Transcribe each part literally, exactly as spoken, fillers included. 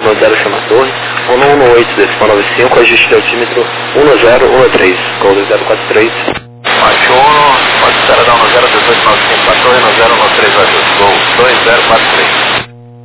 um zero chama a torre, um um oito decimal nove cinco, ajuste de altímetro um zero um três, Gol dois zero quatro três. Baixo um, pode esperar dar um zero dezoito nove cinco para a torre, um zero um três, ajuste, Gol dois zero quatro três.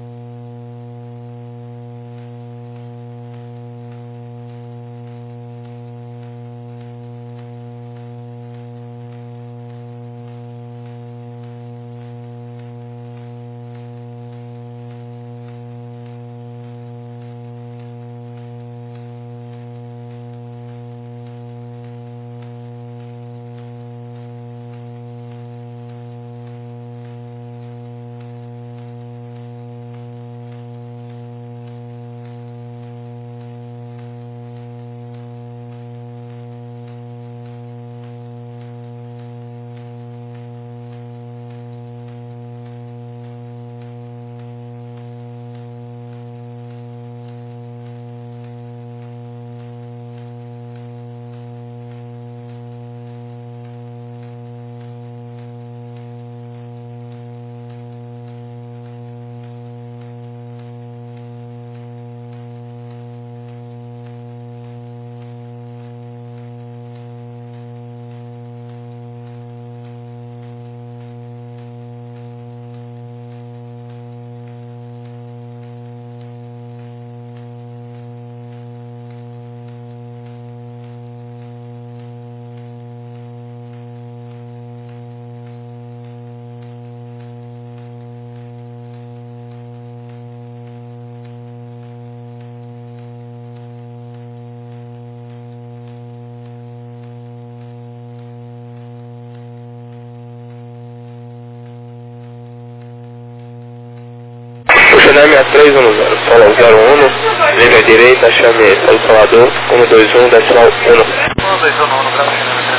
Chame a três um zero, solo zero um, linha direita, chame Paulo Salvador, um dois um, decimal um. um dois um, no grau,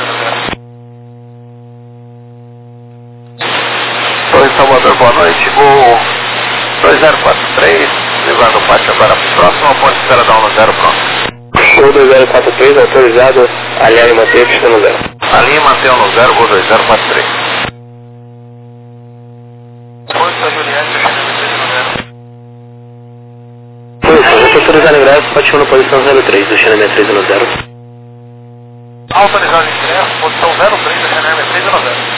Torre Salvador, boa noite, Gol dois zero quatro três, levando o pátio agora próximo, ponte espera dar um zero, pronto. Gol dois zero quatro três, autorizado, alinhar e manter, pista no zero. Alinha e manter no zero, Gol dois zero quatro três. Força Juliette, autorizado em ingresso, pode na posição zero três, deixando a minha três no zero. Autorizado em ingresso, posição zero três, deixando a minha três no zero.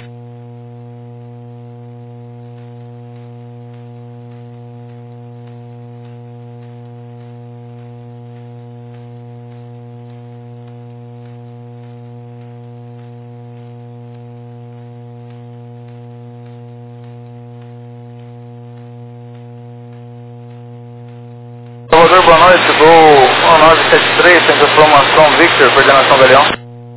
Salvador, boa noite, Gol um nove sete três, centro de formação Victor, coordenação Galeão.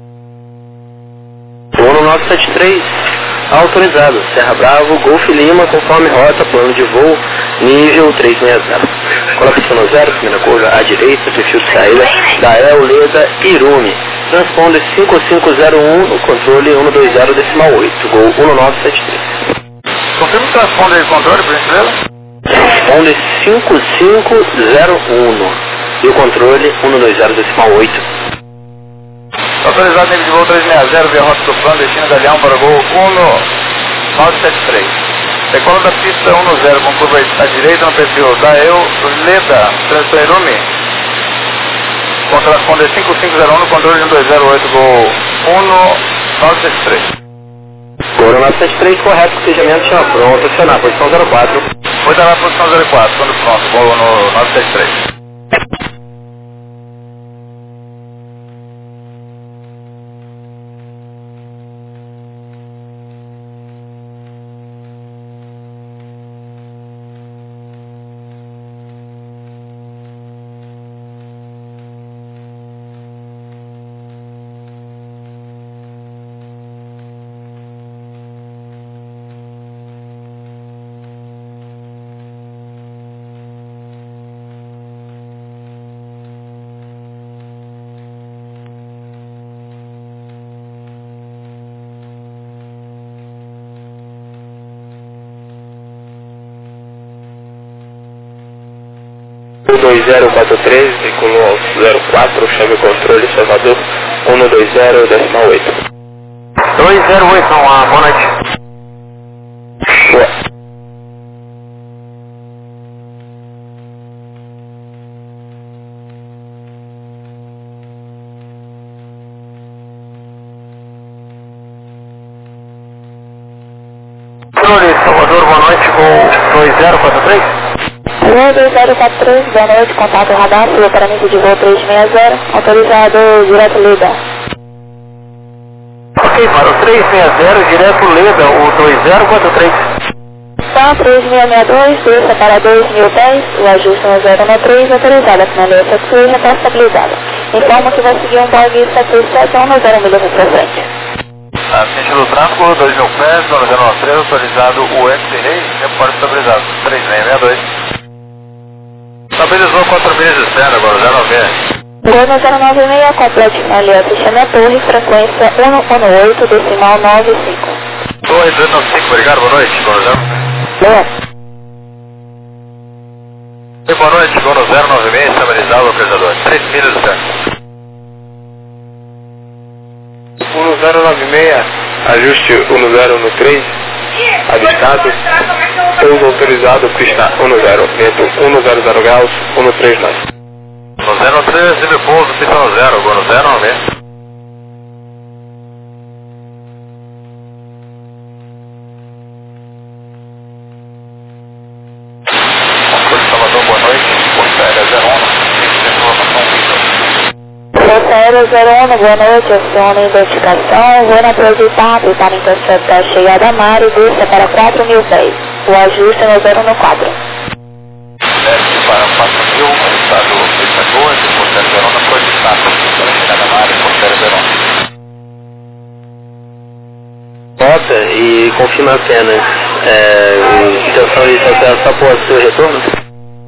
um nove sete três, autorizado, Serra Bravo, Golf Lima, conforme rota, plano de voo, nível trezentos e sessenta. Colocação no zero, primeira curva à direita, perfil de saída, Dael, Leda, Irume. Transponder cinco cinco zero um, no controle um dois zero decimal oito, Gol um nove sete três. Confirma o transponder de controle, por gentileza? Transponder cinco cinco zero um e o controle um dois zero decimal oito. Autorizado nível de voo trezentos e sessenta via rota do plano, destino Galeão para o Gol um nove sete três. Decola da pista um zero com curva à direita no perfil Dael, Leda, Transponder Irume. Com transponder cinco cinco zero um no controle um dois zero oito, Gol um nove sete três. Gol um nove sete três, correto, fechamento já pronto, acionar, posição zero quatro. Vou dar na posição zero quatro, quando pronto, Gol no nove sete três. dois zero quatro três, veículo zero quatro, chave controle, Salvador, um dois zero, decimal oito. dois zero oito, uma boa noite. Boa. boa noite, voo dois zero quatro três. Voo dois zero quatro três, boa noite, contato radar, fio paramento de voo trezentos e sessenta, autorizado direto Leda. Ok, para o trezentos e sessenta, direto Leda, o dois zero quatro três. Tá, três mil seiscentos e sessenta e dois, desça para dois mil pés, o ajuste no zero um três, autorizada, finalização de já está estabilizada. Informo que vai seguir um bug sete sete um no zero milhas para frente. Ah, sentido do tráfego, dois mil pés, zero um três, autorizado o X-Ray, repórter estabilizado, três mil seiscentos e sessenta e dois. Estabilizou quatro milhas de cena agora, zero nove seis. Gol no zero nove seis, complete finalização, chama a torre, frequência um um oito, decimal nove cinco. Torre dois nove cinco, obrigado, boa noite, boa noite. Boa. E boa noite, Gono zero nove seis, estabilizado, localizador, três milhas de cena. um zero nove seis, ajuste um zero um três, avistado, pouso autorizado, pista um zero, vento um zero zero graus, um três nove. No zero três, livre pouso, pista no zero, Gono zero nove seis. Força Aérea zero um, boa noite, acione identificação, vou na projetar, para interceptar chegada a mar e desça para quatro mil pés. O ajuste no zero um quatro. Desce para quatro mil, estado fechador, depois zero um na projetar, para chegada a mar e depois zero um. Nota e confirma apenas é, intenção de acesso após o seu retorno.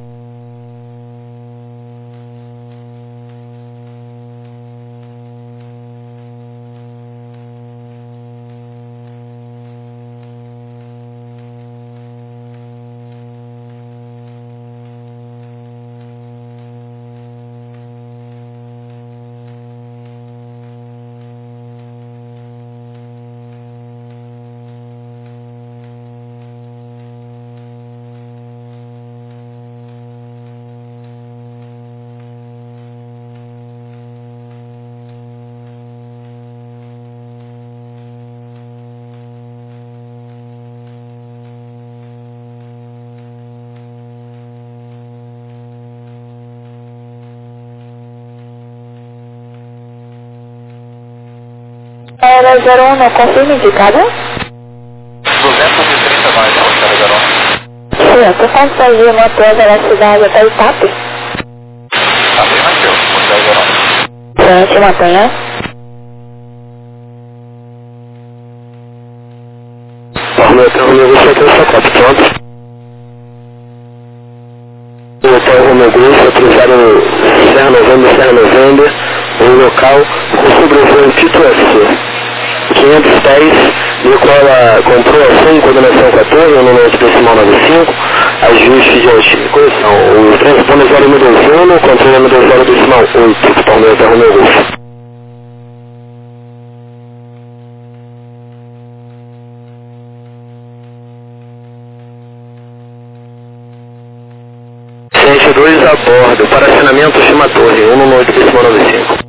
Aérea zero um, confirme indicada? duzentos e trinta mais, zero um. Certo, fantasia manter a velocidade até Itape? Afirmativo, zero um. Frente, mantenha. Torna até o meu sete quatro, pronto. O hotel Romeu Gulf, autorizado Serra November, Serra November, o local com sobrevoo Tito S. quinhentos pés, decola com proação, coordenação quatorze, no nosso decimal noventa e cinco, ajuste de altitude, correção, o transponder zero um dois um, controle M dois zero decimal oito, Palme Hotel Romeu Gulf. sete dois a bordo, para acionamento chama torre, um no oito decimal noventa e cinco.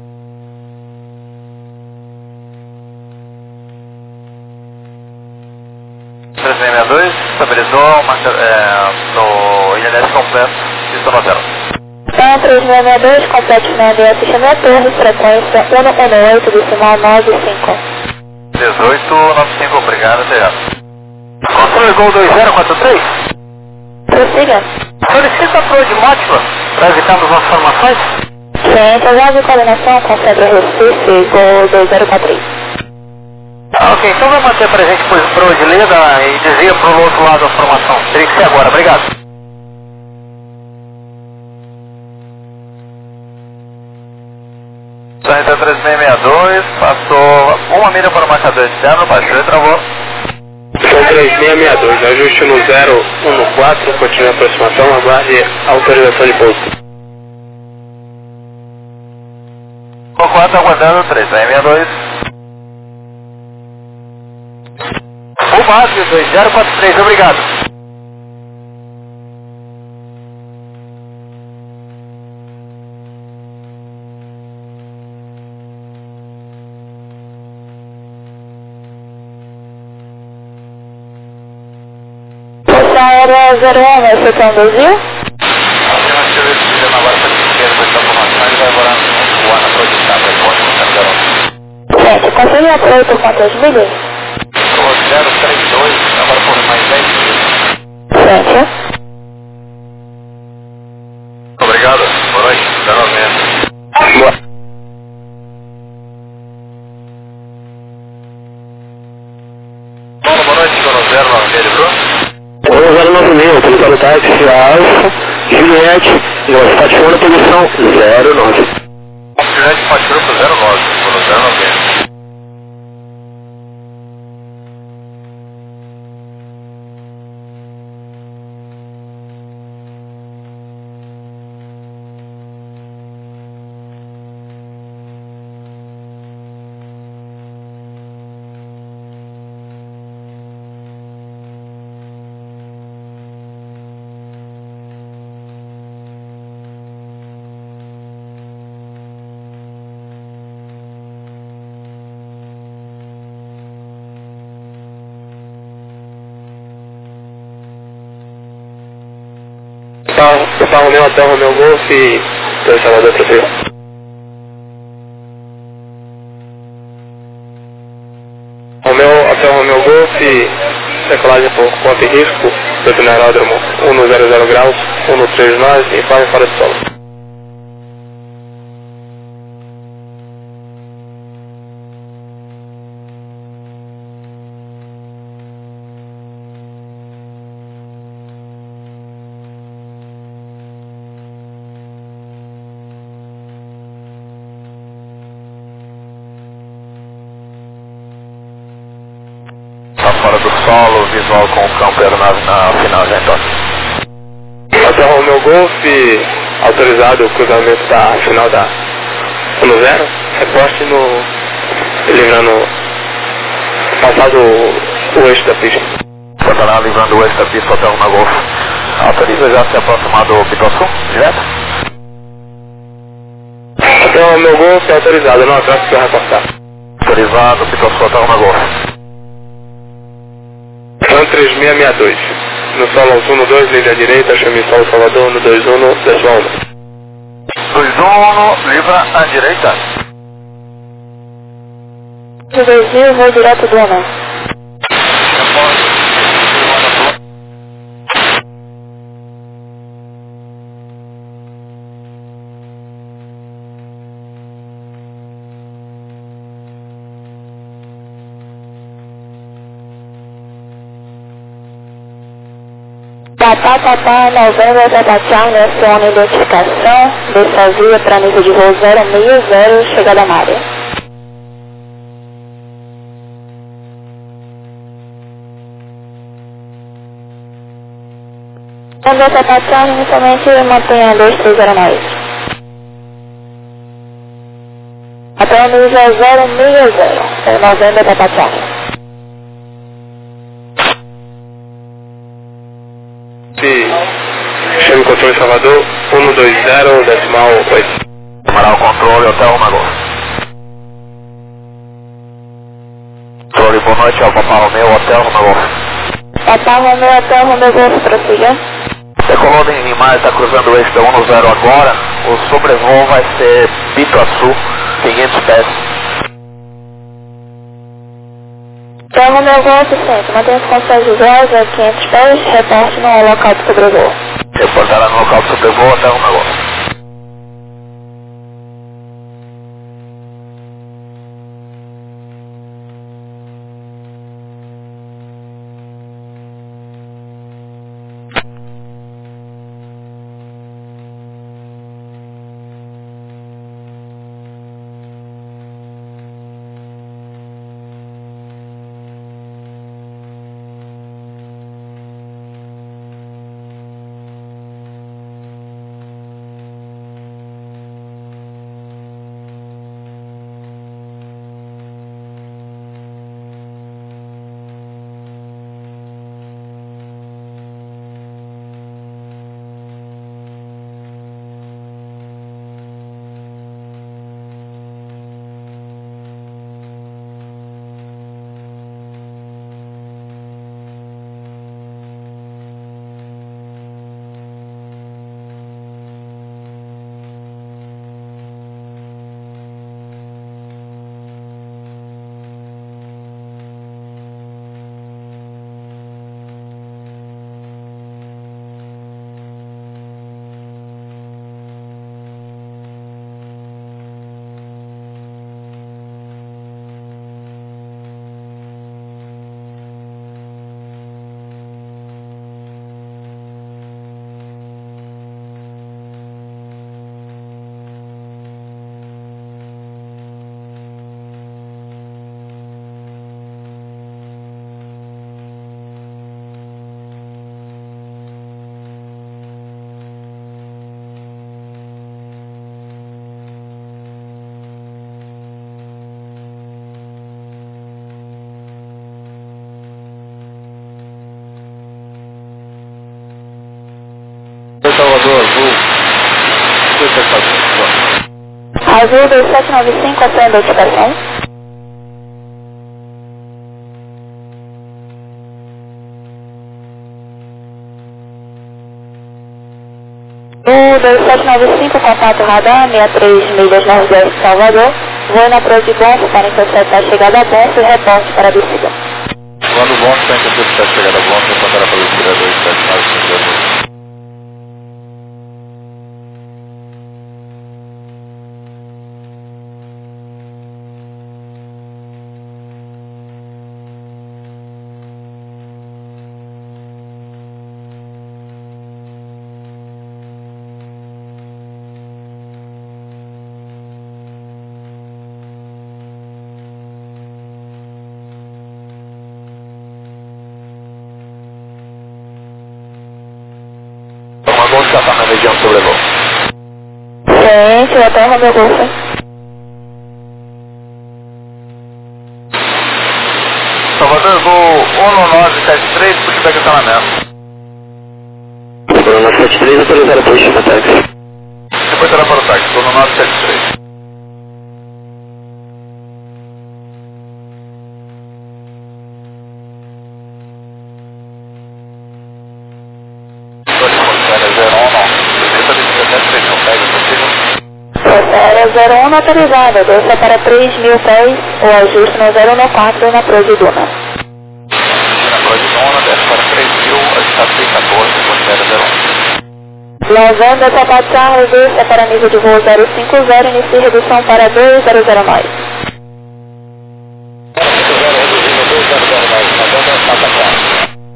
trezentos e sessenta e dois, estabilizou, marca, é, no I L S completo, pista no zero. Então, três mil e dois, complete finalização, chama a torre, frequência um um oito, decimal nove cinco. dezoito noventa e cinco, obrigado, até já. Controle Gol dois zero quatro três. Prossiga. Solicita apoio de múltipla para evitarmos as formações? Centro, já de coordenação com Centro Recife, Gol dois zero quatro três. Ah, ok, então vai manter presente por pro de Leda e desvia para o outro lado da formação. Teria que ser agora, obrigado. Santa três seis seis dois, passou uma milha para o marcador externo, baixou e travou. São três seis seis dois, ajuste no zero um quatro, continue a aproximação, aguarde autorização de pouso. O quatro aguardando três seis seis dois. O base dois zero quatro três, obrigado. zero zero um, esse é um desvio? Afirmativo, esse sistema agora para a esquerda da formação, ele vai agora voar na projeção para o código zero zero um. Gente, confirme apoio por quantas milhas? zero três dois, agora por mais dez milhas. Gente. Obrigado, boa noite, zero nove. Boa. Boa noite, zero nove, ele, Bruno? um zero nove mil, utilizando o táxi Alfa, Juliette, velocidade fora, posição zero nove. Juliette pode grupo zero nove, zero nove. Alfa Romeo até Romeo Golf e dois Salvador para Rio. Romeo até Romeo Golf e decolagem por conta e risco, do aeródromo um zero zero graus, um três nove, informe fora de solo. Fora do solo, visual com o campo e aeronave na final já então. Até Romeo Golf, autorizado o cruzamento da final da um zero, reposte no, livrando, passado o eixo da pista. Tá livrando o eixo da pista até Romeo Golf. Autoriza já se aproximar do Pituaçu, direto? Até Romeo Golf é autorizado, não atrás para reportar. Autorizado, Pituaçu até Romeo Golf. três seis seis dois. No solo um dois, linha direita, chame solo Salvador, no dois um, decimal um. dois um, livra à direita. No desvio, vou direto do Ana. Papá, papá, novembro, Tata Charlie, aciona identificação, desça via para nível de voo zero seis zero, chegada na área. Novembro, Tata Charlie, inicialmente mantenha dois três zero nove. Até o nível zero seis zero, é novembro, Tata Charlie. Chame controle Salvador, um dois zero, decimal oito. Tomará o controle até o Romeo. Controle, boa noite, ao Papá Romeo, Hotel Romeo. Papá Romeo, Hotel Romeo, prossiga. Decolou em Lima, está cruzando o eixo da um zero agora. O sobrevoo vai ser Pituaçu, quinhentos pés. Hotel Romeo Golf, centro, mantenha-se com suas visuais a quinhentos pés, reporte no local de sobrevoo. Reportará no local de sobrevoo até o Romeo. dois sete nove cinco. Azul dois sete nove cinco, ação de identificação. O dois sete nove cinco, contato radar, sessenta e três milhas nordeste Salvador. Voo na Praia de Bonfim para interceptar a chegada a Bonfim e reporte para a descida. Quando o Bonfim para interceptar a chegada a Bonfim, contará para a descida dois sete nove cinco. Já está na região sobrevoo. Sim, eu até Romeu Golfo. Salvador, voo um nove sete três, pushback acionamento. um nove sete três, autorizado para o Chima Táxi. Depois será para o táxi, um nove sete três. zero um autorizada, desça para três mil pés, o ajuste no zero um quatro na Proa de Duna. Na Proa de Duna, desce para três mil, ajustado seis quatorze, considera zero um. Lavanda Sapato Charles, desça para nível de voo zero cinco zero, inicie redução para dois zero zero nove. cinco zero, reduzindo dois zero zero nove, Lavanda Sapato Charles.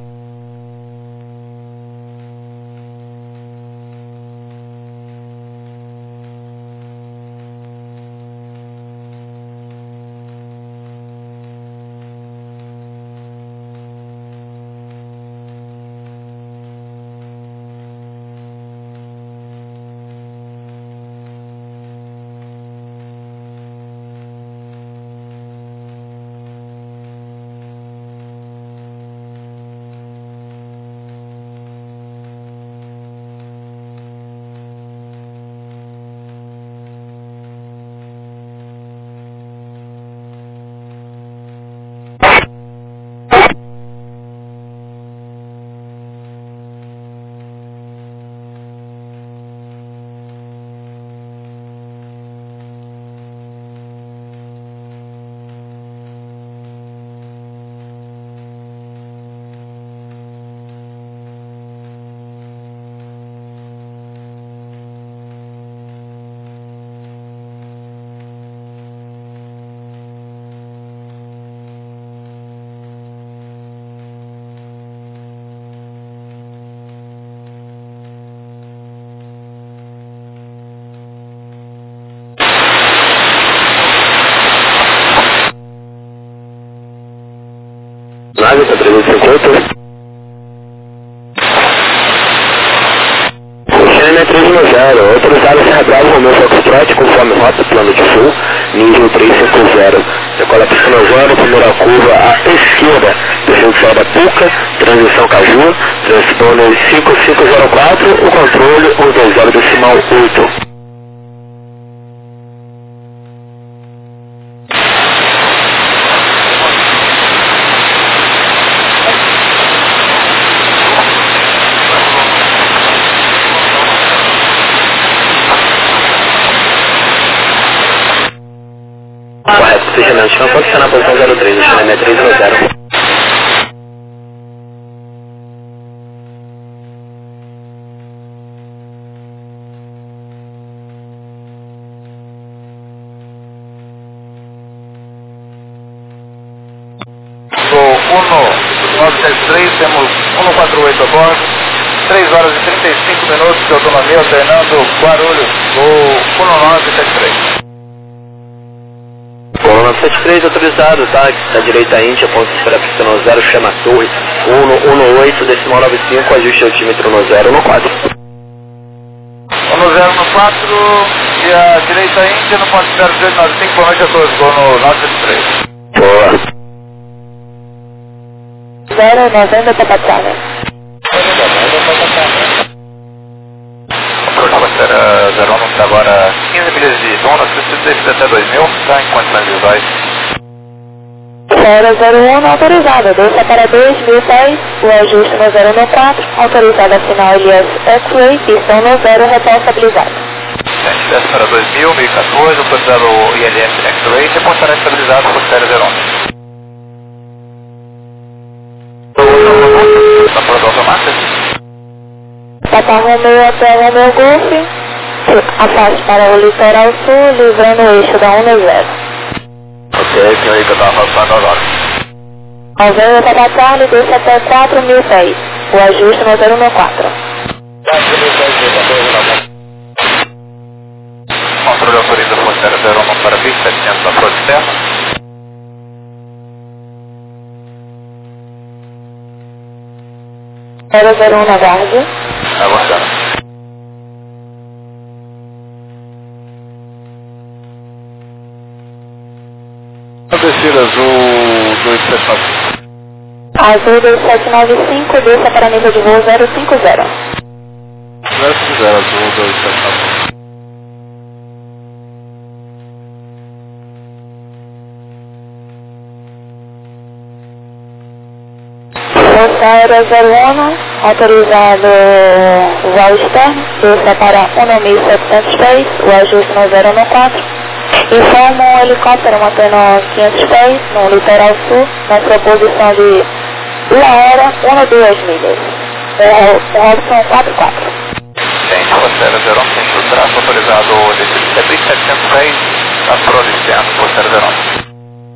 Nave, está trezentos e cinquenta. China três um zero, autorizado Serra Bravo, Romeu Foxtrot, conforme rota, plano de voo, nível trezentos e cinquenta. Decola a pista zero, primeira curva à esquerda, descendo da Puca, transição Caju, transponder cinco cinco zero quatro, o controle um dois zero decimal oito. Correto, fechamento. Não pode ser na posição zero três, o China é três um zero. um nove sete três, temos cento e quarenta e oito a bordo, três horas e trinta e cinco minutos de autonomia, alternando Guarulhos, o um nove sete três. um nove sete três autorizado, tá? Da direita Índia, ponto de espera pista no zero, chama torre, um oito, decimal noventa e cinco, ajuste altímetro no zero no quatro. um zero no quatro, e a direita Índia no ponto de zero zero nove cinco, boa noite a todos, vou no nove sete três. Boa. zero noventa Tapatana. Programa zero um está agora quinze milhas de Dona, se descer até dois mil, está em condições visuais. zero zero um autorizada, desça para dois mil pés, o ajuste no zero um quatro, autorizada final L S X-Ray, pistão no zero, responsabilizado. Desce para dois mil, mil e quatorze, autorizado o I L S X-Ray, reportará estabilizado por série zero um. Está pronto automático? Papa Romeo até Romeo Golf, afaste para o litoral sul, livrando o eixo da um zero. Ok, senhorita, está passando agora. Alveia Papa Charlie, desça até quatro mil pés, o ajuste no zero um quatro. Controle autoriza por série zero um para mil e setecentos da frota externa. zero zero um na guarda. Avançando. Descida azul dois sete nove. Azul dois sete nove cinco, desça para nível de voo zero cinco zero. zero cinco zero, azul dois sete nove. Força Aérea zero um, autorizado voo externo, desça para um mil e setecentos pés, o ajuste no zero um quatro. Informa um helicóptero mantendo quinhentos pés no litoral sul, na sua posição de uma hora, uma ou duas milhas. O Robson quatro quatro. Tem, Força zero um, tem o traço autorizado de mil e setecentos pés, a frota externa, Força zero um.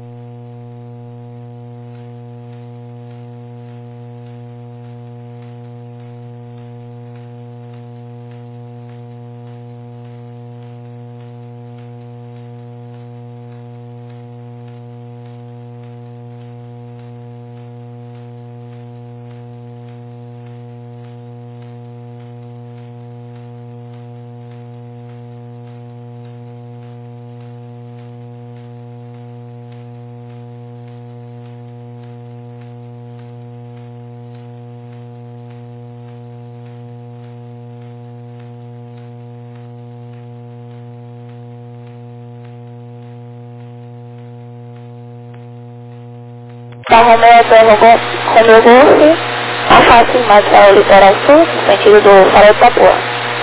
Papa Romeo até Romeo Golf, afaste mais para o litoral sul, no sentido do farol de Papua.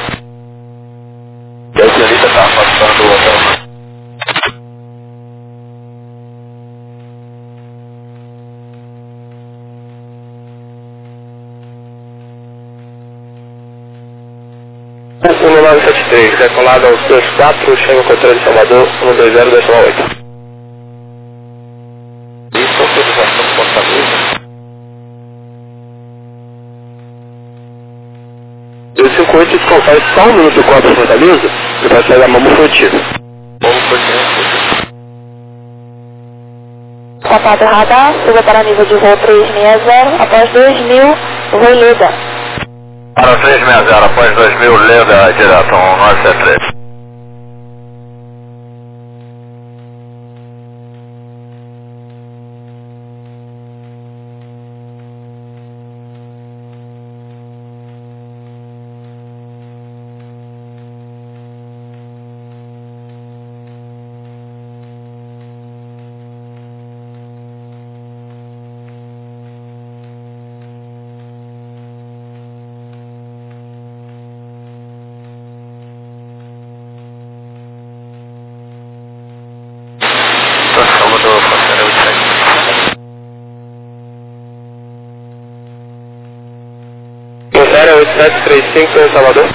E a senhorita está afastando o hotel. um nove sete três, decolado aos dois quatro, chega o controle de Salvador, um dois zero dois oito. Isso, autorização do Fortaleza. dois cinco oito, desconfere só um minuto com a Fortaleza, que vai sair da Mamo Frutífero. Como foi que Contato radar, suba para nível de voo trezentos e sessenta, após dois mil, voo Leda. Para trezentos e sessenta, após dois mil, Leda, direto, um nove sete três. Salvador, Fortaleza oito sete. Fortaleza oito sete três cinco em Salvador.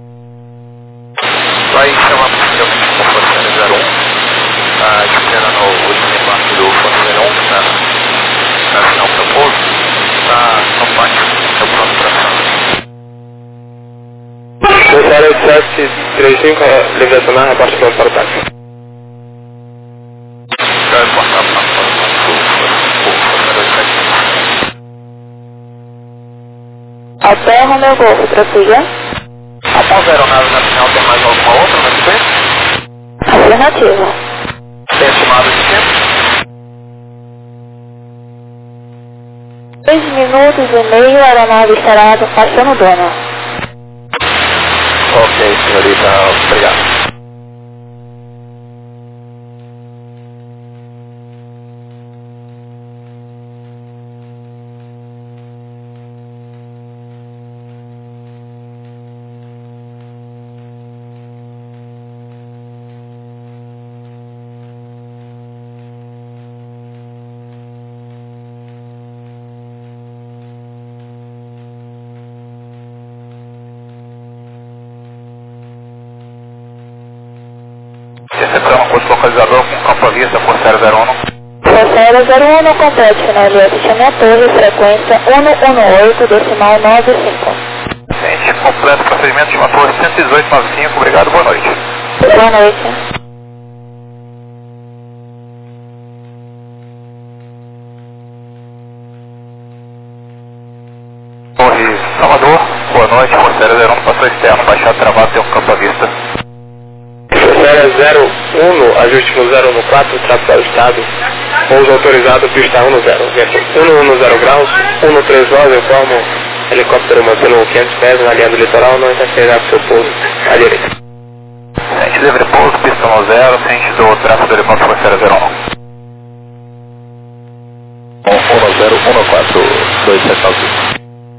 Vai chamar possivelmente para a Fortaleza zero um. Está esperando o último embarque do Fortaleza zero um, que está na final proposto. Está no pátio, está pronto para a sala. Fortaleza oito sete três cinco, livre acionar, reparte pronto para o táxi. Vai reportar para a Fortaleza oito sete. Até Romeo Golf, prossiga. Após a aeronave na final, tem mais alguma outra na sequência? Afirmativa. Tem estimado de tempo? Dois minutos e meio, a aeronave estará passando dona. Ok, senhorita. registrando curso localizador com campo à vista, Força Aérea zero um. Força Aérea zero um, complete final de chame a torre, frequência um um oito, decimal nove cinco. Gente, completo procedimento de uma torre cento e dezoito noventa e cinco, obrigado, boa noite. Boa noite. Torre Salvador, boa noite, Força Aérea zero um, passou externo, baixado, travado, tem um campo à vista. Força Aérea zero um, ajuste no zero um quatro, tráfego ao estado, pouso autorizado, pista um zero, vento um zero graus, um três nove, eu formo helicóptero mantendo quinhentos pés na linha do litoral, não interferirá com seu pouso à direita. Ciente livre pouso, pista um zero, ciente do tráfego do helicóptero Força Aérea zero um. um zero um quatro dois sete nove.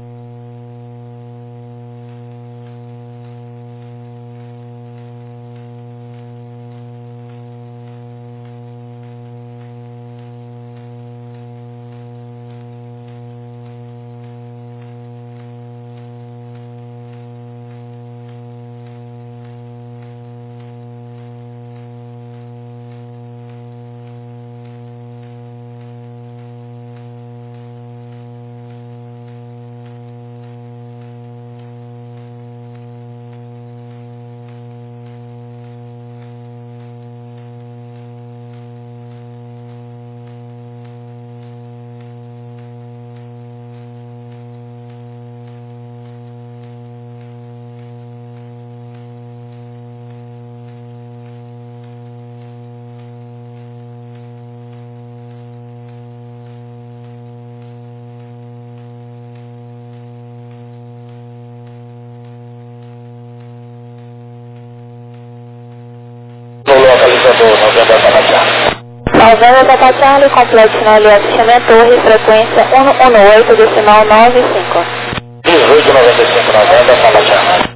Novembro Papa Charlie, complete final de chame a torre, frequência um um oito, decimal nove cinco. dezoito noventa e cinco, Novembro Papa Charlie.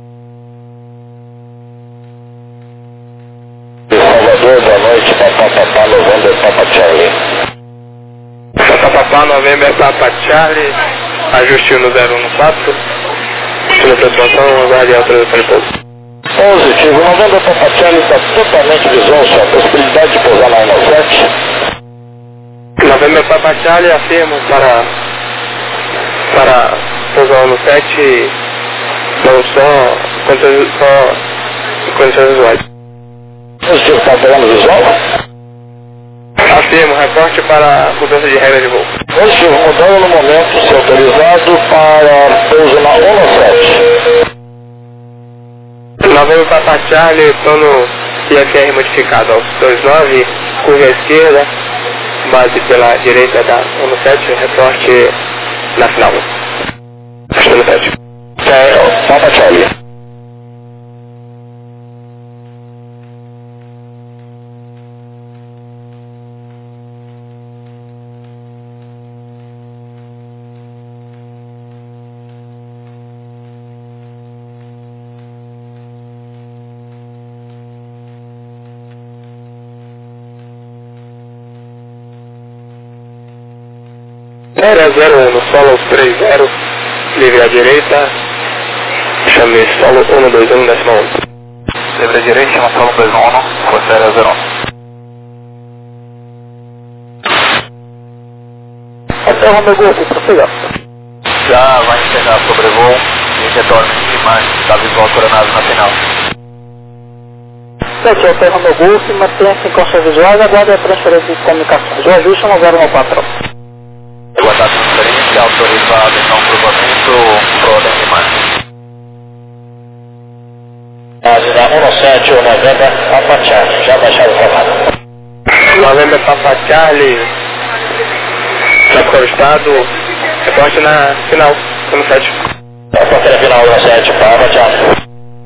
Salvador, boa noite, Papa Papa, Novembro Papa Charlie. Papa Papa, Novembro Papa Charlie, ajuste no zero um quatro, sobre aproximação, aguarde a autorização de pouso. Positivo, Novembro Papa Charlie está totalmente lisonjo, a possibilidade de pousar na um sete. Novembro Papa Charlie, afirmo para, para pousar no sete, não só condições, só condições visuais. Positivo, está pegando visual? Afirmo, reporte para mudança de regra de voo. Positivo, mudando no momento, se autorizado para pouso na um sete. Novembro Papa Charlie, plano I F R modificado aos dois nove, curva à esquerda, base pela direita da um sete, reporte na final. um sete. É, Papa Charlie. Era zero um, solo três zero, livre à direita, chame solo um dois um, décima um. Livre à direita, chama solo dois um, Força Aérea zero um. Até o Romeu Golfo, prossiga. Já vai encerrar sobrevoo e retorna em imagem da visual coronada na final. Sete, até o Romeu Golfo, mantenha-se em condições visuais, aguarde a transferência de comunicações. O ajuste um zero um quatro. Aguardar a transferência, autorizado então provamento, pro ordem de imagem. Base da um sete, Novembro Papa Charlie, já baixado o comando. Novembro Papa Charlie, tráfego estado, reporte na final, um sete. Reporte na final, um sete, Papa Charlie.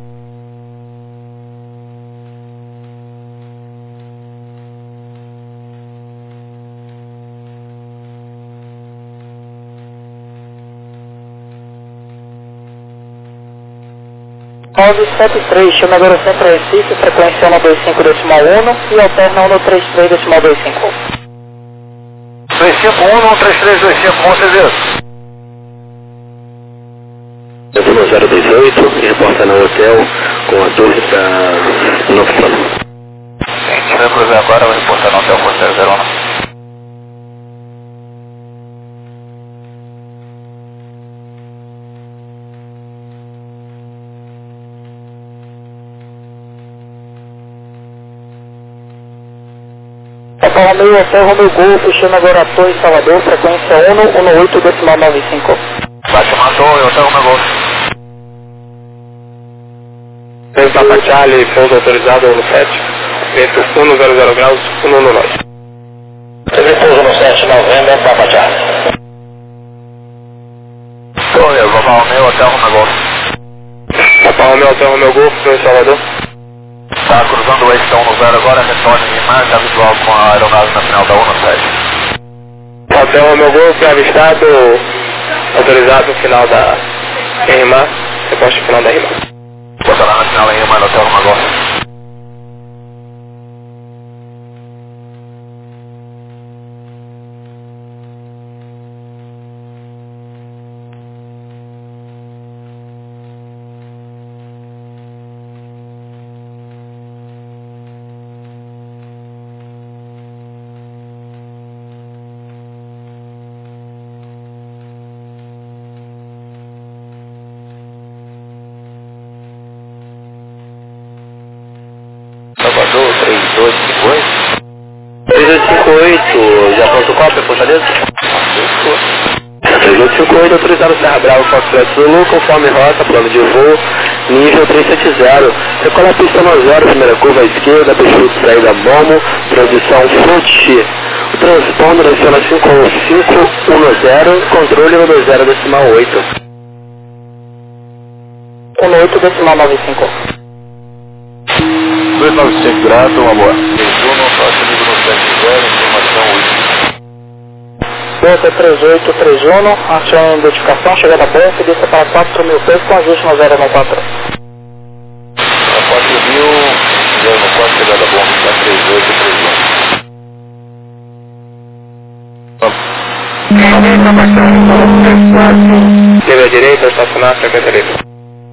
nove sete três, chamadora Centro Recife, frequência um dois cinco decimal um e alterna um três três decimal dois cinco. dois cinco um, um três três dois cinco, com certeza. Eu vou no zero dois oito e reporta no hotel com a torre para novo plano. cruzar agora, vou reportar no hotel Costa zero um. Papa Romeo, Hotel Romeo Golf, chama agora Torre Salvador, frequência um um um oito decimal nove cinco. Fátima Torre, Hotel Romeo Golf. Tem Papa Charlie, pouso autorizado no sete, vento um zero zero graus, um um nove. Teve pouso no sete, novembro, Papa Charlie. Torre, Papa Romeo, Hotel Romeo Golf. Papa Romeo, Hotel Romeo Golf, Torre Salvador. Está cruzando o eixo um um zero agora, retorne em imagem habitual com a aeronave nacional da um um sete. Hotel Romeo Golf, avistado, autorizado no final da R M A, reposte final da R M A. Portal nacional em imagem, Hotel Romeo Golf. Salvador, três dois cinco oito. três dois cinco oito, já pronto cópia, Fortaleza? três dois cinco oito, autorizado Serra Bravo, Foxtrot Zulu, conforme rota, plano de voo, nível trezentos e setenta. Recolhe a pista no zero, primeira curva à esquerda, peixudo saída Momo, transição Fonte. O transponder adiciona cinco cinco um zero, controle no dois zero decimal oito. um oito decimal nove cinco. dois nove cinco graus, uma boa. três um, faixa nível no sete zero, informação oito. Delta três oito três um, ação de identificação, chegada a banco, desça para quatro mil pés com ajuste no zero quatro. quatro mil, zero quatro, chegada a bomba, está três oito três um. Teve à direita, estacionar, frequência livre.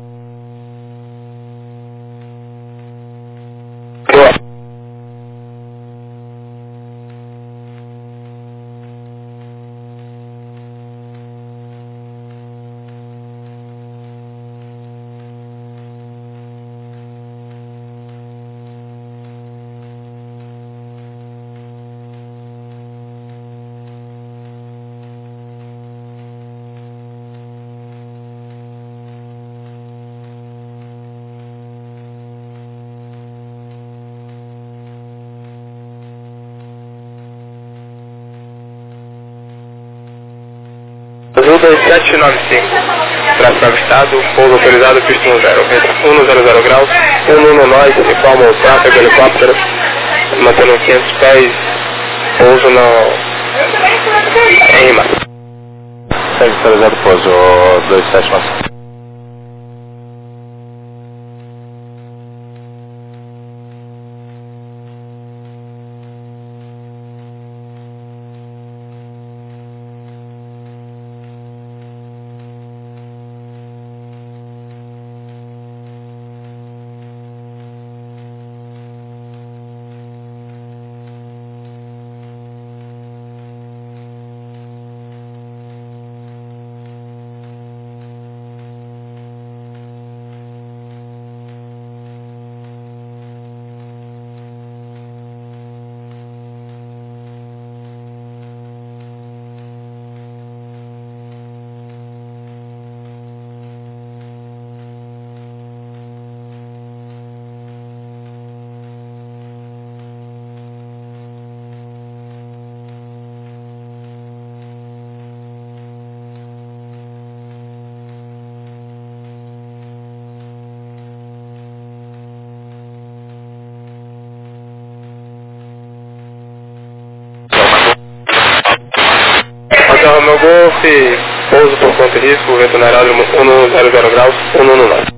Azul dois sete nove cinco, tráfego avistado, pouso autorizado, pista um zero, um zero zero graus, um um nove, informa o tráfego helicóptero, mantendo quinhentos pés, pouso no R M A. Segue autorizado, pouso dois sete nove cinco. Hotel Romeo Golf, pouso por conta de risco, vento no aeródromo um zero zero graus, um um nove.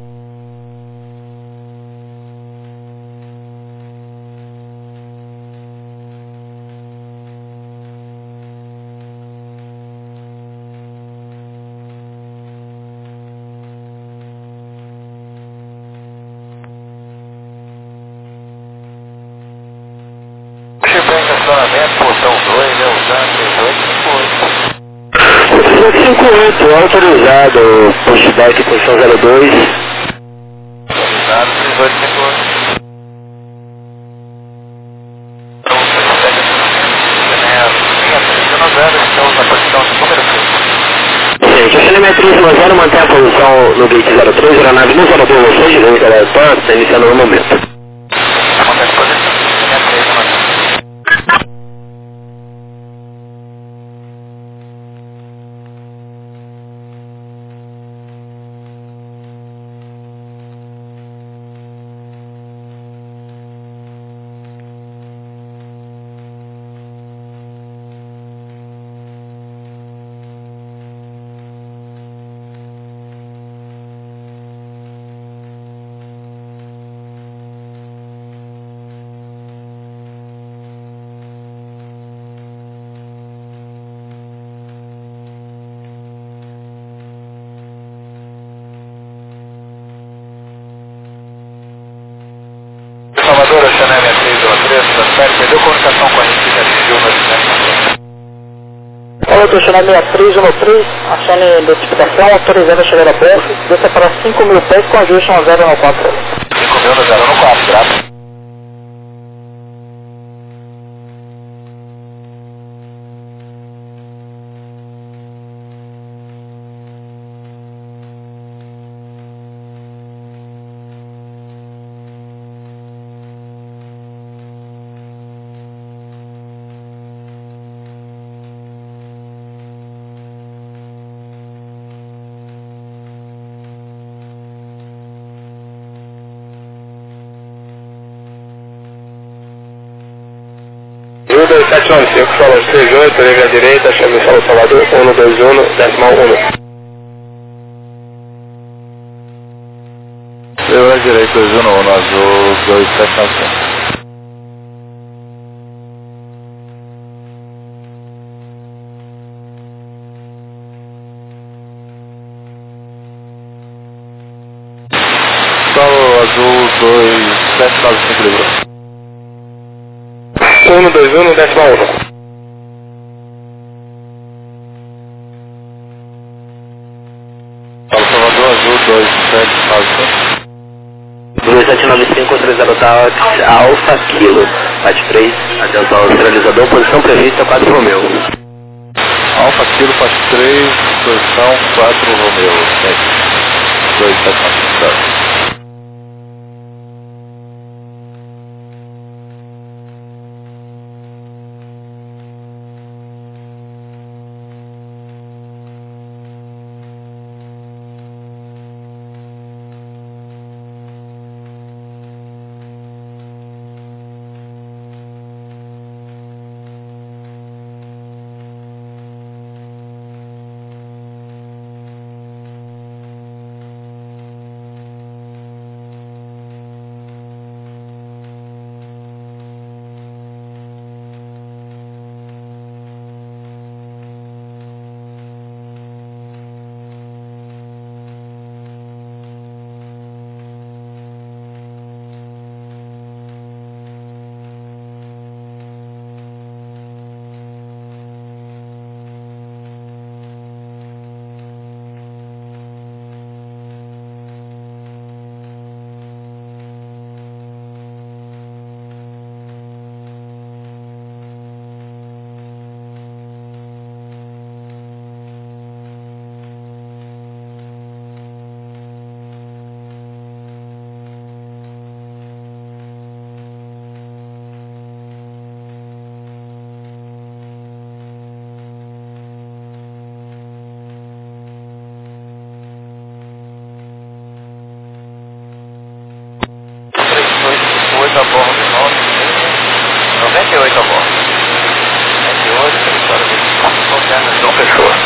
cinco cinco oito, autorizado, pushback, posição zero dois. Autorizado, três oito cinco oito. Então, na posição número três. Gente, a China três um zero mantém a posição no gate zero três, aeronave no zero dois, vocês, direita da porta, está iniciando no momento. Mantém a posição, China três um. Salvador, a Chanel três um três, transfere, perdeu comunicação com a gente, atingiu no distância. Olá, do China seis três um três, acione identificação, autorizando a chegada a bordo, desça para cinco mil pés com ajuste no zero um quatro. cinco mil no zero um quatro, graças. um dois sete nove cinco, solo três oito, livre à direita, chame solo Salvador, um dois um, decimal um. Livre à direita, dois um um, azul, dois sete nove cinco. Solo azul, dois sete nove cinco, livre. um dois um, decimal um. Salvador azul, dois sete nove cinco. dois sete nove cinco, autorizado táxi, Alfa Kilo, parte três, atenção ao sinalizador, posição prevista, quatro Romeu. Alfa Kilo, parte três, posição quatro Romeu, dois sete nove cinco. oito a bordo, noventa e oito a bordo. noventa e oito, território vinte e quatro, João Pessoa.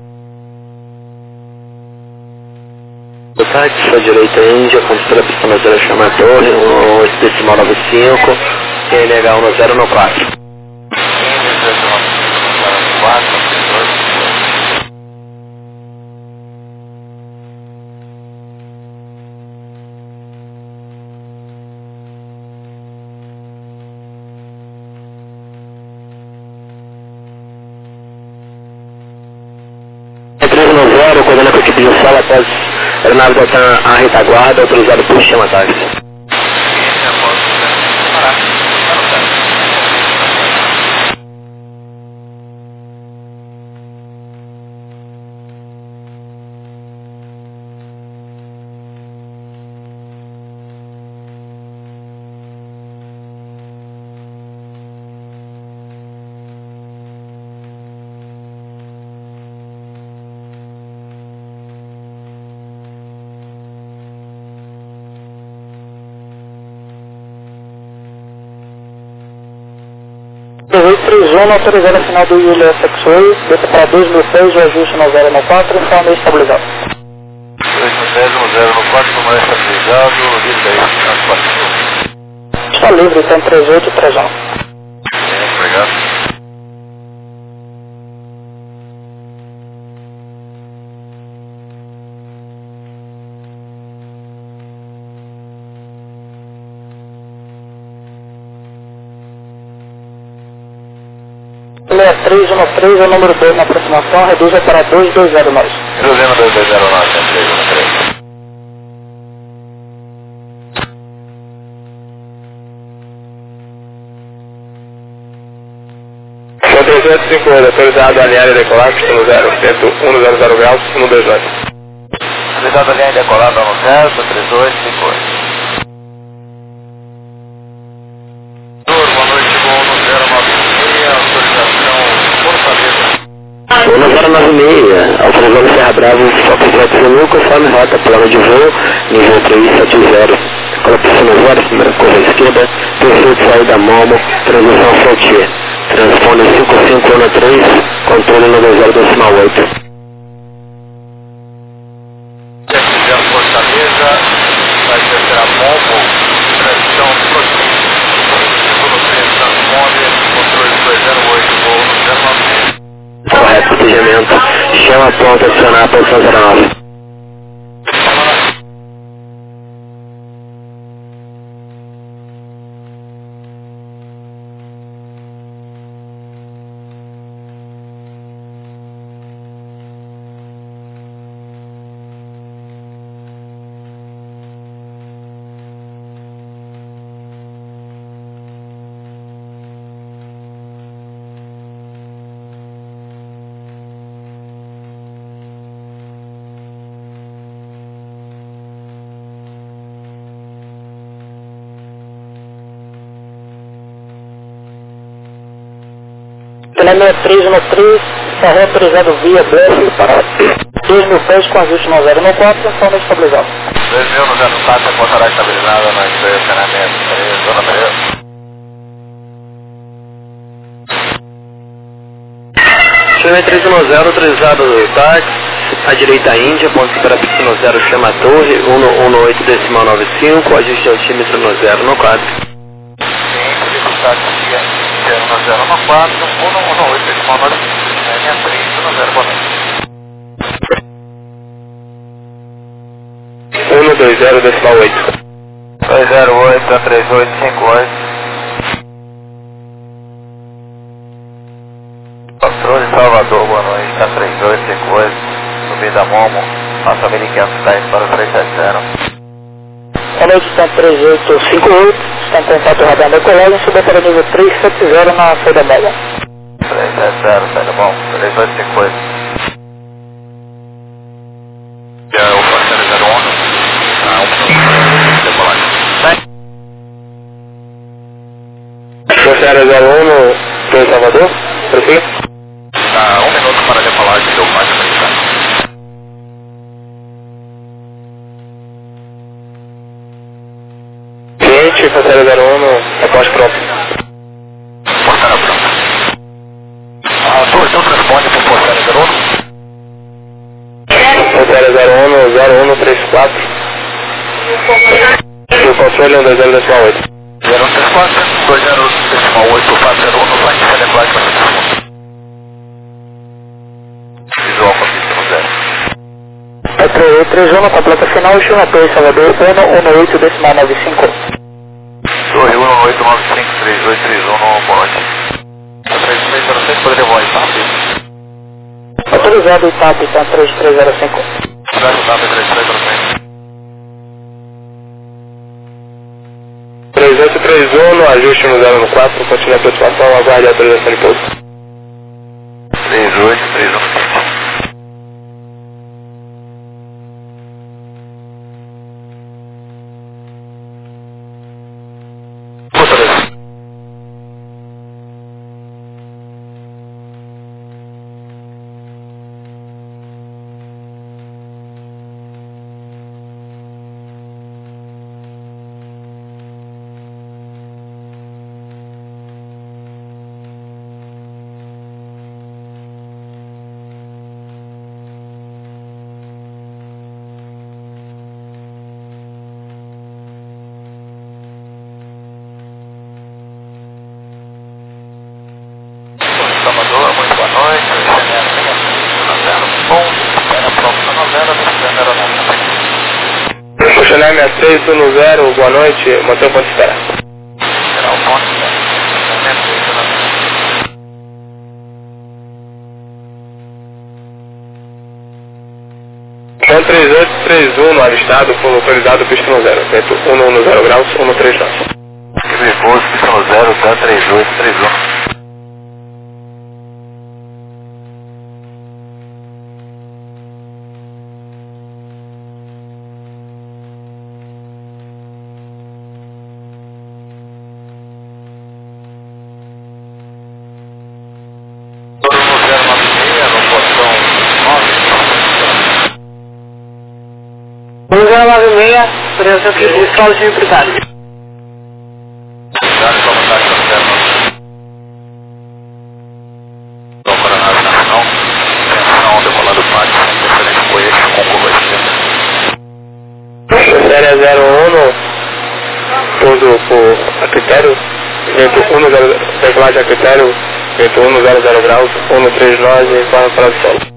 Boa tarde, sua direita Índia, condutora pista zero chama a torre, um decimal nove cinco, Q N H um zero no quatro. Índia, zero nove quatro, Piso solo após a aeronave adotar a retaguarda, autorizado por chama táxi. dezoito três um, autorizado a final do U L S X oito, desça para dois mil pés, o ajuste no zero no quatro, informe estabilizado. dois mil pés, no zero no quatro, como é estabilizado, livre aí, transporte. Está livre, então três oito e três um. Obrigado. seis três um três é o número dois na aproximação, reduza para dois dois zero nove. Reduzimos dois dois zero nove, três um três. São trezentos e cinquenta, autorizado a alinhar e decolar, pistão zero, vento um zero zero graus, um dois nove. Autorizado a alinhar e decolar, vamos certo, três oito cinco oito. Boa noite, voo no zero nove seis, autorização Fortaleza. um zero nove seis, autorizando Serra Bravo, Fox Zero Mil, conforme rota, plano de voo, nível três sete zero. Colocação no zero, primeira curva à esquerda, perfil de saída Momo, transição Frontier. Transpone cinco cinco um três, controle no dois zero decimal oito. zero Fortaleza, vai ser a Momo, transição Frontier. Segundo três, transpone, controle dois zero oito, voo no zero nove seis. Correto, protegimento. Chama pronto, adicionar a posição zero nove. seis três um três, está reautorizado via B F para dois mil pés com ajuste no zero no quatro, informe estabilizado. dois mil no zero quatro, encontrará estabilizada na estacionamento. Zona Pereira. Chama três um zero, autorizado no táxi, à direita Índia, ponto para piscina zero, chama Torre, um oito decimal nove cinco, ajuste altímetro no zero no quatro. Sim, o táxi zero no zero no quatro, um oito decimal nove cinco, linha três no zero, boa noite. um dois zero decimal oito. dois zero oito, três oito cinco oito. Controle Salvador, boa noite, está três oito cinco oito, subida Momo, nossa americana está indo para o três sete zero. Boa noite, está três oito cinco oito, está em contato radar da colégio, subiu para o nível três sete zero na saída média. três sete zero, saída bom, três oito cinco oito. É o parceiro zero um, ah, um, decolagem. Parceiro zero um no São Salvador, prossiga. Tá, um minuto para decolagem do mais americano. Cliente, parceiro zero um no aposto pronto. Porteira pronta. A torção responde por porteira zero um. Parceiro zero um no zero um no três quatro. O controle um dois zero decimal oito. zero um três quatro, dois zero decimal oito, quatro zero um, no flanco de decolagem para cima. Visual com pista no zero. É três três um, completa final, chama Torre Salvador, um oito decimal nove cinco. Torre um oito nove cinco, três oito três um no ponte. três três zero seis, poderia voar em P A P. Autorizado o T A P, então três três zero cinco. três oito três um, no ajuste no zero no quatro, continua a aproximação, aguarde a autorização de pouso. três oito três um. Salvador, muito boa noite, Chanel sessenta e seis um zero, boa noite, mantenha o ponto de espera. Chão três oito três um no avistado, fundo autorizado, pista no zero, vento um um zero graus, um três nove. Repouso, pista no zero, tá três oito três um. um zero nove seis, preço aqui, escola de privado. Série zero um no pouso por a critério, vento um zero, decolagem a critério, vento um zero zero graus, um três nove, informa para o solo.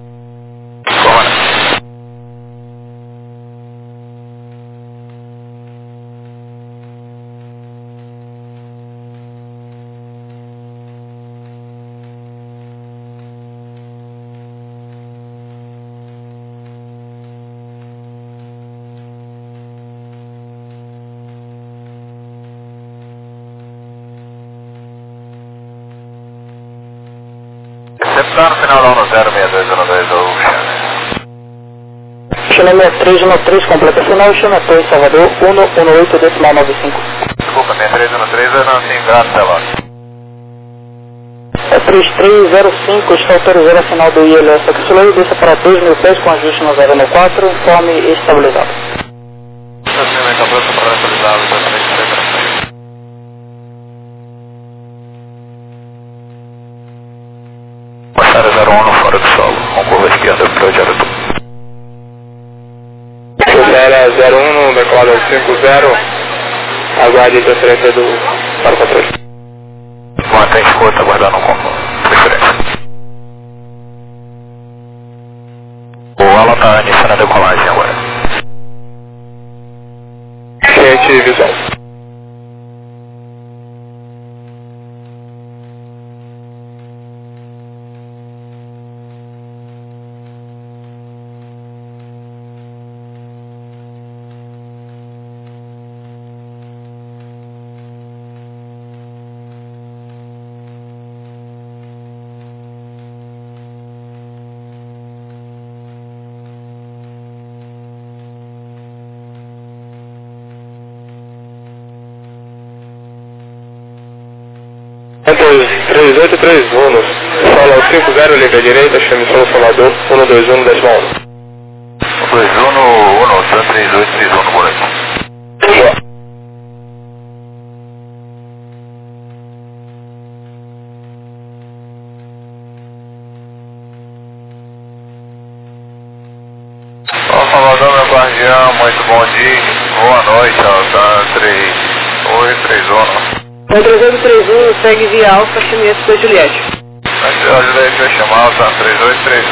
Recepção no final da um zero seis dois um dois, ou Chanel sessenta e três um três, completa final, Chanel três, Salvador, um um oito, decimal nove cinco. Desculpa, tem três um três, eu não tenho graça, até lá. É três três zero cinco, está autorizado a final do I L S Axilei, desça para dois mil pés com ajuste no zero no quatro, informe estabilizado. Estacionamento aberto para atualizado, dois três três. Passar zero um fora do solo, com curva esquerda para o direto. Série zero um no decolado cinco zero, aguarde a transferência do para o controle. Mantém escuta, aguardando como preferência. O ala está iniciando a decolagem agora. Cliente visual. três oito três um, solo cinco zero, liga à direita, chame São Salvador, um dois um, decimal um. um dois um no um, três oito três um no boletim. São Salvador, meu guardião, muito bom dia, boa noite, Alta três oito três um. O três oito três um segue via Alfa, Chimias para Juliette. Antes da Juliette vai chamar o três oito três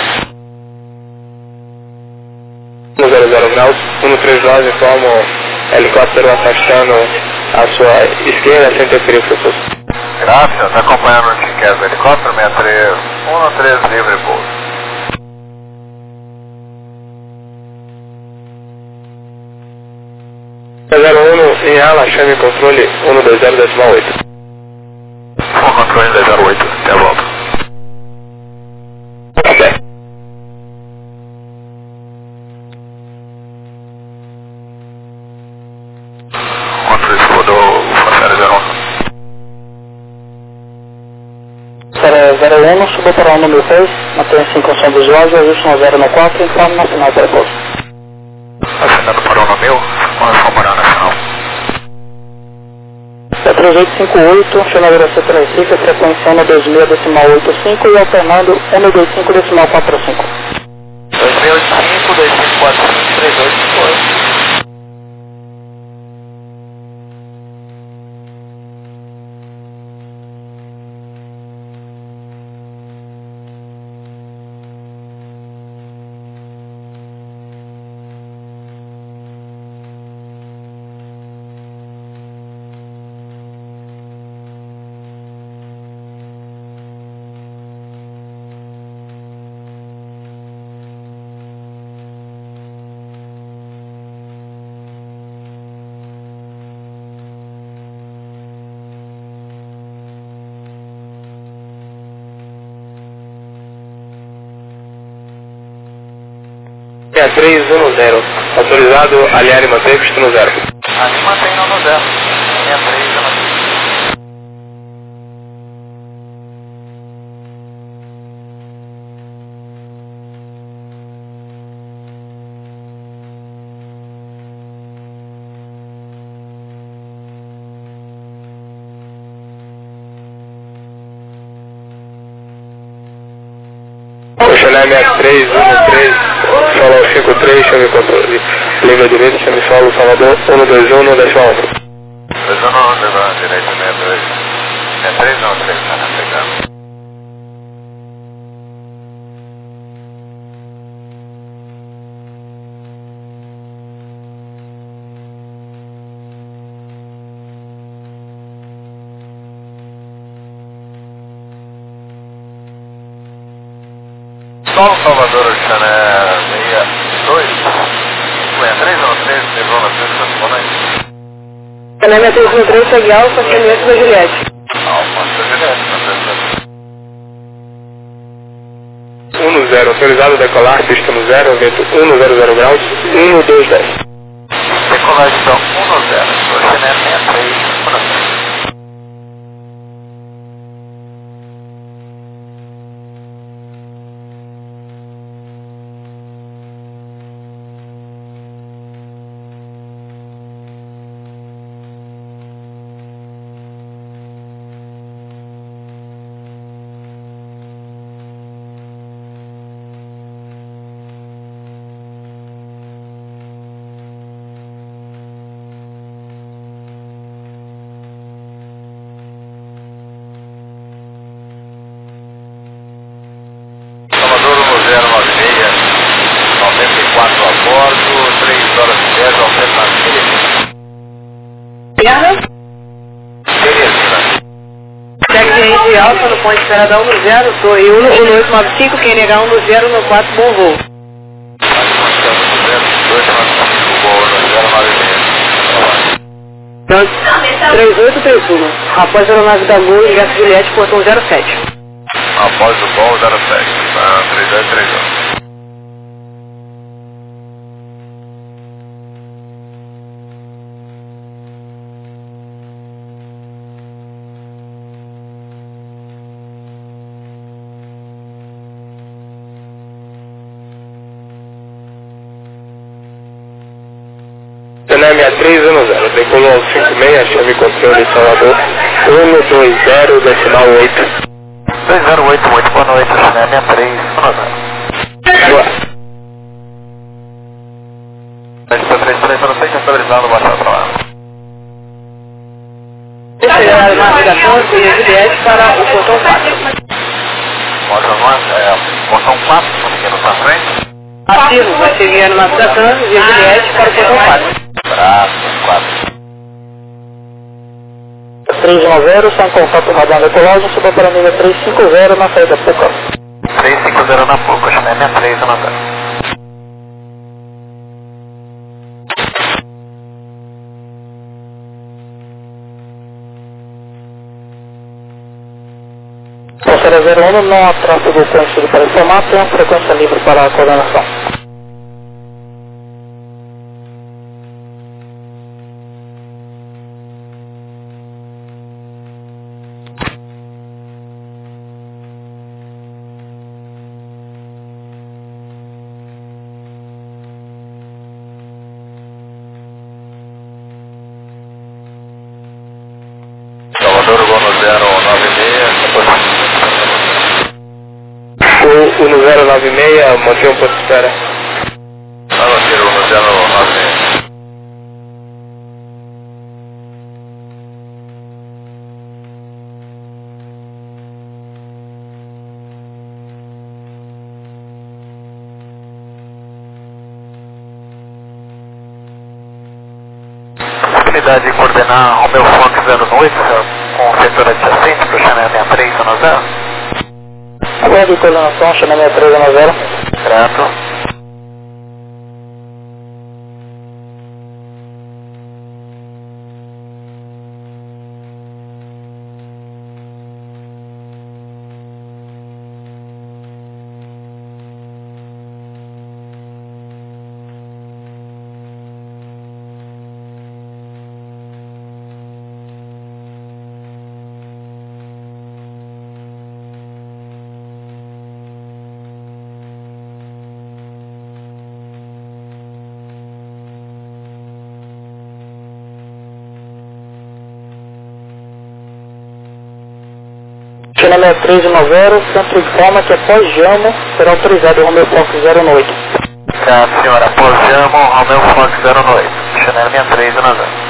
um. um zero zero graus, um três nove, informa helicóptero afastando a sua esquerda sem interferir com o seu. Graças, está acompanhando o que quer, helicóptero sessenta e três, um três livre pouso. janela, chame controle um dois zero decimal oito. Full controle um zero oito, até a volta. Até. Controle rodou o Fanfare zero um. zero um, subiu para o número seis, mantenha-se em condição visual, ajuste um zero no quatro, informe nacional para pouso. Assinando para o meu, quando for morar nacional. É três oito cinco oito, chanadora C três cinco, frequência um dois seis decimal oito cinco e alternando um dois cinco decimal quatro cinco. dois seis oito cinco, dois cinco quatro cinco, três oito cinco oito. seis três um zero, autorizado, alinhar e manter, pista no zero. Ali mantém no zero. seis três um zero. Chanel sessenta e três um três, solo cinco três, chame controle. Língua direita, chame solo, Salvador, um dois um, decimal um. dois um um, levando direito, sessenta e dois. sessenta e três um três, está pegando. Solo Salvador, Chanel sessenta e dois, sessenta e três um três, levou na frente, boa noite. Chanel sessenta e três um três, segue alfa, segmento da Juliette. Alfa, da Juliette, na frente. um zero, autorizado, decolar, pista no zero, vento um zero zero graus, um dois dez. Decolagem um zero, Chanel sessenta e três, um zero. quatro a bordo, três horas e dez, alternativa. Perna. Teresina. Check de alfa no ponto de esperada um no zero, torre um no oito nove cinco, quem negar um no zero no quatro, bom voo. três oito três um, após a aeronave da Gol, ingresso Juliette, portão zero sete. Após o Gol zero sete, três dois três um. Chanel sessenta e três um zero, decolou cinco seis, chame controle Salvador, um dois zero, decimal oito. dois zero oito, muito boa noite, Chanel sessenta e três um zero. Boa. Pista três três zero seis, estabilizado, baixado para lá. Chegar a navegação de Juliette para o portão quatro. Portão quatro, seguindo para frente. Ativo, vai seguir a navegação de Juliette para o portão quatro. Braço, quatro. três um zero, está em contato com a radar decolagem, suba para a nível três cinco zero na saída Puca. três cinco zero na Puca, Chanel sessenta e três um zero. zero zero um não há tráfego conhecido para informar, tem uma frequência livre para a coordenação. Salvador, vou no zero nove seis. O, o no zero nove seis, mantém um ponto de espera. Salvador, vou no zero nove seis. Possibilidade de coordenar Romeo Fox zero oito com o setor adjacente para o Channel sessenta e três no zero? Aguarde coordenação, Channel sessenta e três no zero. Certo. Channel sessenta e três no zero, centro informa que após Jamo será autorizado o Romeo Fox zero oito. Certo, senhora. Após Jamo, Romeo Fox zero oito. Channel sessenta e três no zero.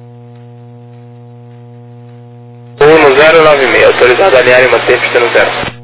um no zero nove seis, autorizado a alinhar e manter pista no zero.